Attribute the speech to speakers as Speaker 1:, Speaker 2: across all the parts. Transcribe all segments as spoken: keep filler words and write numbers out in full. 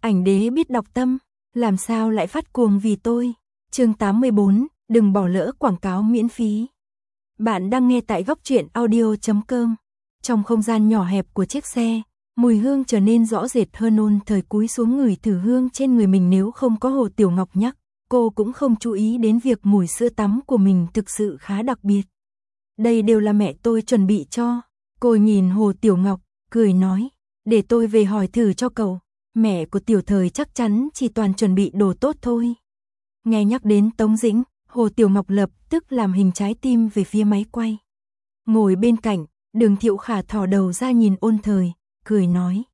Speaker 1: ảnh đế biết đọc tâm, làm sao lại phát cuồng vì tôi. Chương tám mươi bốn, đừng bỏ lỡ quảng cáo miễn phí. Bạn đang nghe tại góc truyện audio chấm com. Trong không gian nhỏ hẹp của chiếc xe, mùi hương trở nên rõ rệt hơn. Ôn Thời cúi xuống ngửi thử hương trên người mình. Nếu không có Hồ Tiểu Ngọc nhắc, cô cũng không chú ý đến việc mùi sữa tắm của mình thực sự khá đặc biệt. Đây đều là mẹ tôi chuẩn bị cho. Cô nhìn Hồ Tiểu Ngọc, cười nói, để tôi về hỏi thử cho cậu. Mẹ của Tiểu Thời chắc chắn chỉ toàn chuẩn bị đồ tốt thôi. Nghe nhắc đến Tống Dĩnh, Hồ Tiểu Ngọc lập tức làm hình trái tim về phía máy quay. Ngồi bên cạnh, Đường Thiệu Khả thò đầu ra nhìn Ôn Thời, cười nói.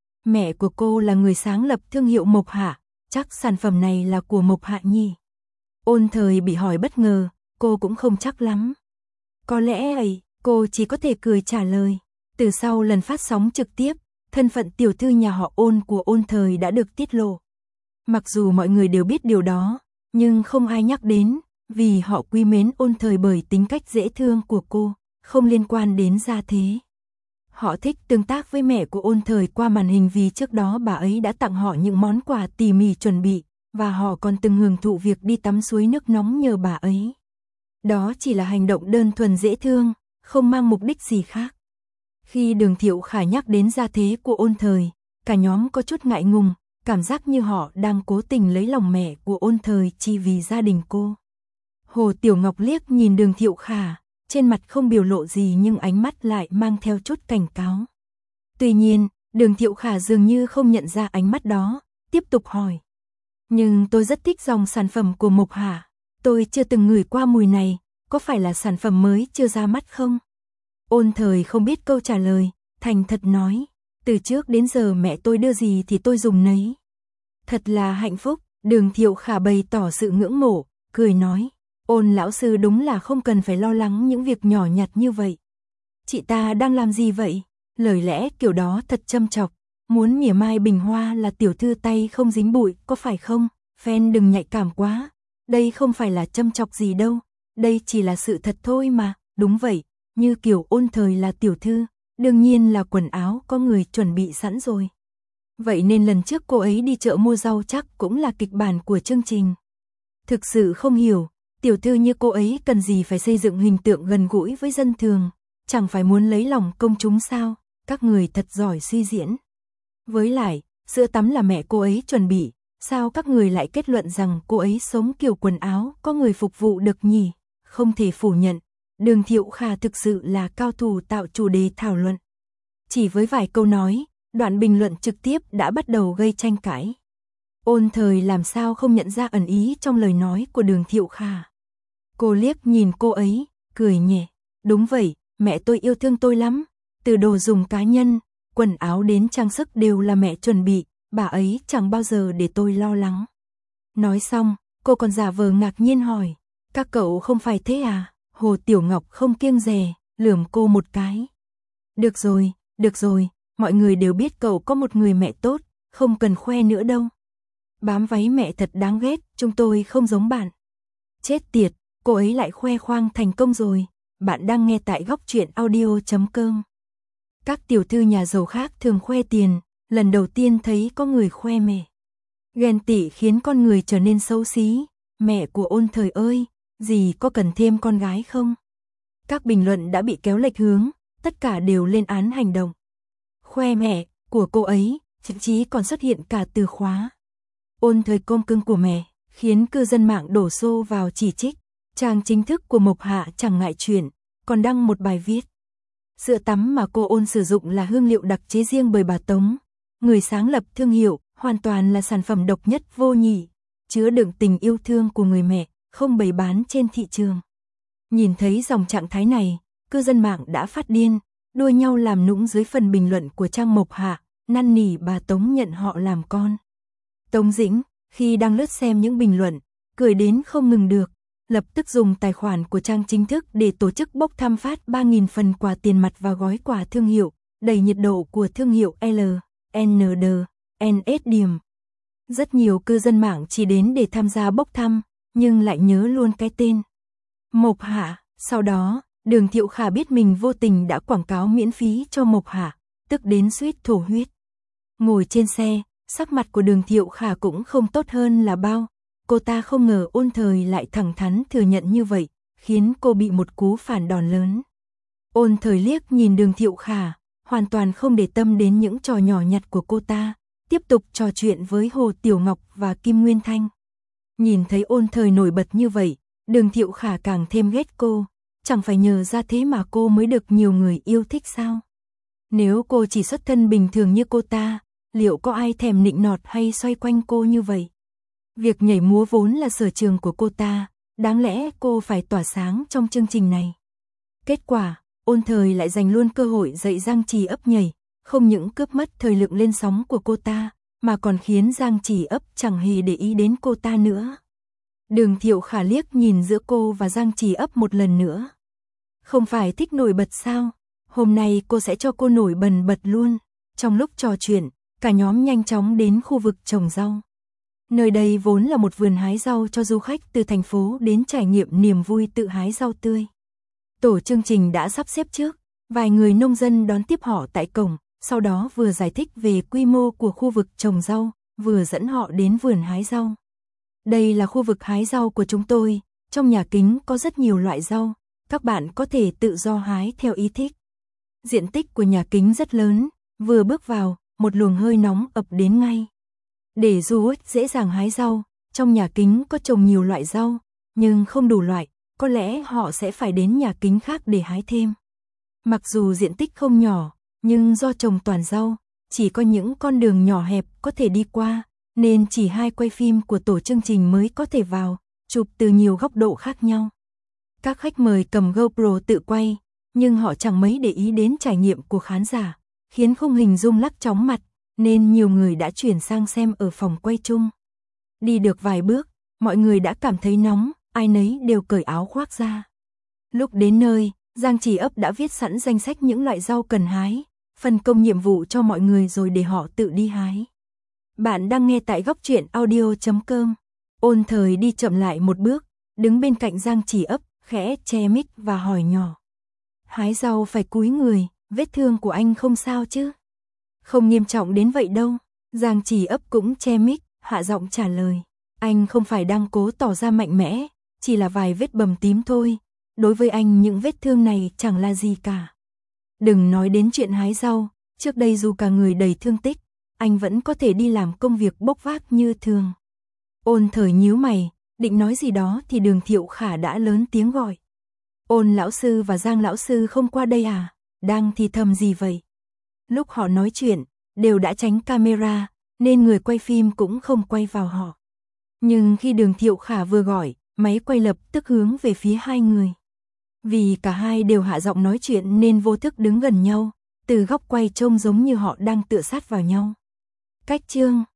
Speaker 1: Mẹ của cô là người sáng lập thương hiệu Mộc Hạ, chắc sản phẩm này là của Mộc Hạ nhỉ? Ôn Thời bị hỏi bất ngờ, cô cũng không chắc lắm. Có lẽ ấy, cô chỉ có thể cười trả lời. Từ sau lần phát sóng trực tiếp, thân phận tiểu thư nhà họ Ôn của Ôn Thời đã được tiết lộ. Mặc dù mọi người đều biết điều đó, nhưng không ai nhắc đến, vì họ quý mến Ôn Thời bởi tính cách dễ thương của cô, không liên quan đến gia thế. Họ thích tương tác với mẹ của Ôn Thời qua màn hình vì trước đó bà ấy đã tặng họ những món quà tỉ mỉ chuẩn bị, và họ còn từng hưởng thụ việc đi tắm suối nước nóng nhờ bà ấy. Đó chỉ là hành động đơn thuần dễ thương, không mang mục đích gì khác. Khi Đường Thiệu Khả nhắc đến gia thế của Ôn Thời, cả nhóm có chút ngại ngùng, cảm giác như họ đang cố tình lấy lòng mẹ của Ôn Thời chỉ vì gia đình cô. Hồ Tiểu Ngọc liếc nhìn Đường Thiệu Khả, trên mặt không biểu lộ gì nhưng ánh mắt lại mang theo chút cảnh cáo. Tuy nhiên, Đường Thiệu Khả dường như không nhận ra ánh mắt đó, tiếp tục hỏi. Nhưng tôi rất thích dòng sản phẩm của Mộc Hạ, tôi chưa từng ngửi qua mùi này, có phải là sản phẩm mới chưa ra mắt không? Ôn Thời không biết câu trả lời, thành thật nói, từ trước đến giờ mẹ tôi đưa gì thì tôi dùng nấy. Thật là hạnh phúc. Đường Thiệu Khả bày tỏ sự ngưỡng mộ, cười nói, Ôn lão sư đúng là không cần phải lo lắng những việc nhỏ nhặt như vậy. Chị ta đang làm gì vậy? Lời lẽ kiểu đó thật châm chọc, muốn mỉa mai Bình Hoa là tiểu thư tay không dính bụi, có phải không? Fan đừng nhạy cảm quá, đây không phải là châm chọc gì đâu, đây chỉ là sự thật thôi mà. Đúng vậy, như kiểu Ôn Thời là tiểu thư, đương nhiên là quần áo có người chuẩn bị sẵn rồi. Vậy nên lần trước cô ấy đi chợ mua rau chắc cũng là kịch bản của chương trình. Thực sự không hiểu, tiểu thư như cô ấy cần gì phải xây dựng hình tượng gần gũi với dân thường, chẳng phải muốn lấy lòng công chúng sao? Các người thật giỏi suy diễn. Với lại, sữa tắm là mẹ cô ấy chuẩn bị, sao các người lại kết luận rằng cô ấy sống kiểu quần áo có người phục vụ được nhỉ? Không thể phủ nhận, Đường Thiệu Khả thực sự là cao thủ tạo chủ đề thảo luận. Chỉ với vài câu nói, đoạn bình luận trực tiếp đã bắt đầu gây tranh cãi. Ôn Thời làm sao không nhận ra ẩn ý trong lời nói của Đường Thiệu Khả. Cô liếc nhìn cô ấy, cười nhẹ. Đúng vậy, mẹ tôi yêu thương tôi lắm. Từ đồ dùng cá nhân, quần áo đến trang sức đều là mẹ chuẩn bị, bà ấy chẳng bao giờ để tôi lo lắng. Nói xong, cô còn giả vờ ngạc nhiên hỏi, các cậu không phải thế à? Hồ Tiểu Ngọc không kiêng dè, lườm cô một cái. Được rồi, được rồi, mọi người đều biết cậu có một người mẹ tốt, không cần khoe nữa đâu. Bám váy mẹ thật đáng ghét, chúng tôi không giống bạn. Chết tiệt, cô ấy lại khoe khoang thành công rồi. Bạn đang nghe tại góc truyện audio chấm com. Các tiểu thư nhà giàu khác thường khoe tiền, lần đầu tiên thấy có người khoe mẹ. Ghen tị khiến con người trở nên xấu xí. Mẹ của Ôn Thời ơi, dì có cần thêm con gái không? Các bình luận đã bị kéo lệch hướng, tất cả đều lên án hành động khoe mẹ của cô ấy, thậm chí còn xuất hiện cả từ khóa Ôn Thời công cưng của mẹ, khiến cư dân mạng đổ xô vào chỉ trích. Trang chính thức của Mộc Hạ chẳng ngại chuyện, còn đăng một bài viết. Sữa tắm mà cô Ôn sử dụng là hương liệu đặc chế riêng bởi bà Tống, người sáng lập thương hiệu, hoàn toàn là sản phẩm độc nhất vô nhị, chứa đựng tình yêu thương của người mẹ, không bày bán trên thị trường. Nhìn thấy dòng trạng thái này, cư dân mạng đã phát điên, đua nhau làm nũng dưới phần bình luận của trang Mộc Hạ, năn nỉ bà Tống nhận họ làm con. Tống Dĩnh, khi đang lướt xem những bình luận, cười đến không ngừng được, lập tức dùng tài khoản của trang chính thức để tổ chức bốc thăm phát ba nghìn phần quà tiền mặt và gói quà thương hiệu, đầy nhiệt độ của thương hiệu L, N D, N S điểm. Rất nhiều cư dân mạng chỉ đến để tham gia bốc thăm, nhưng lại nhớ luôn cái tên Mộc Hạ. Sau đó, Đường Thiệu Khả biết mình vô tình đã quảng cáo miễn phí cho Mộc Hạ, tức đến suýt thổ huyết. Ngồi trên xe, Sắc mặt của Đường Thiệu Khả cũng không tốt hơn là bao. Cô ta không ngờ Ôn Thời lại thẳng thắn thừa nhận như vậy, khiến cô bị một cú phản đòn lớn. Ôn Thời liếc nhìn Đường Thiệu Khả, hoàn toàn không để tâm đến những trò nhỏ nhặt của cô ta, tiếp tục trò chuyện với Hồ Tiểu Ngọc và Kim Nguyên Thanh. Nhìn thấy Ôn Thời nổi bật như vậy, Đường Thiệu Khả càng thêm ghét cô, chẳng phải nhờ ra thế mà cô mới được nhiều người yêu thích sao? Nếu cô chỉ xuất thân bình thường như cô ta, liệu có ai thèm nịnh nọt hay xoay quanh cô như vậy? Việc nhảy múa vốn là sở trường của cô ta, đáng lẽ cô phải tỏa sáng trong chương trình này. Kết quả, Ôn Thời lại dành luôn cơ hội dạy Giang Trì Ấp nhảy, không những cướp mất thời lượng lên sóng của cô ta, mà còn khiến Giang Trì Ấp chẳng hề để ý đến cô ta nữa. Đường Thiệu Khả liếc nhìn giữa cô và Giang Trì Ấp một lần nữa. Không phải thích nổi bật sao? Hôm nay cô sẽ cho cô nổi bần bật luôn. Trong lúc trò chuyện, cả nhóm nhanh chóng đến khu vực trồng rau. Nơi đây vốn là một vườn hái rau cho du khách từ thành phố đến trải nghiệm niềm vui tự hái rau tươi. Tổ chương trình đã sắp xếp trước, vài người nông dân đón tiếp họ tại cổng, sau đó vừa giải thích về quy mô của khu vực trồng rau, vừa dẫn họ đến vườn hái rau. Đây là khu vực hái rau của chúng tôi, trong nhà kính có rất nhiều loại rau, các bạn có thể tự do hái theo ý thích. Diện tích của nhà kính rất lớn, vừa bước vào, một luồng hơi nóng ập đến ngay. Để du khách dễ dàng hái rau, trong nhà kính có trồng nhiều loại rau, nhưng không đủ loại, có lẽ họ sẽ phải đến nhà kính khác để hái thêm. Mặc dù diện tích không nhỏ, nhưng do trồng toàn rau, chỉ có những con đường nhỏ hẹp có thể đi qua, nên chỉ hai quay phim của tổ chương trình mới có thể vào, chụp từ nhiều góc độ khác nhau. Các khách mời cầm GoPro tự quay, nhưng họ chẳng mấy để ý đến trải nghiệm của khán giả, khiến khung hình zoom lắc chóng mặt, nên nhiều người đã chuyển sang xem ở phòng quay chung. Đi được vài bước, mọi người đã cảm thấy nóng, ai nấy đều cởi áo khoác ra. Lúc đến nơi, Giang Trì Ấp đã viết sẵn danh sách những loại rau cần hái, phân công nhiệm vụ cho mọi người rồi để họ tự đi hái. Bạn đang nghe tại góc truyện audio chấm com. Ôn Thời đi chậm lại một bước, đứng bên cạnh Giang Trì Ấp, khẽ che mic và hỏi nhỏ. Hái rau phải cúi người, vết thương của anh không sao chứ? Không nghiêm trọng đến vậy đâu. Giang Trì Ấp cũng che mic, hạ giọng trả lời. Anh không phải đang cố tỏ ra mạnh mẽ, chỉ là vài vết bầm tím thôi. Đối với anh những vết thương này chẳng là gì cả. Đừng nói đến chuyện hái rau, trước đây dù cả người đầy thương tích, anh vẫn có thể đi làm công việc bốc vác như thường. Ôn Thời nhíu mày, định nói gì đó thì Đường Thiệu Khả đã lớn tiếng gọi. Ôn lão sư và Giang lão sư không qua đây à? Đang thì thầm gì vậy? Lúc họ nói chuyện, đều đã tránh camera, nên người quay phim cũng không quay vào họ. Nhưng khi Đường Thiệu Khả vừa gọi, máy quay lập tức hướng về phía hai người. Vì cả hai đều hạ giọng nói chuyện nên vô thức đứng gần nhau, từ góc quay trông giống như họ đang tựa sát vào nhau. Cách chương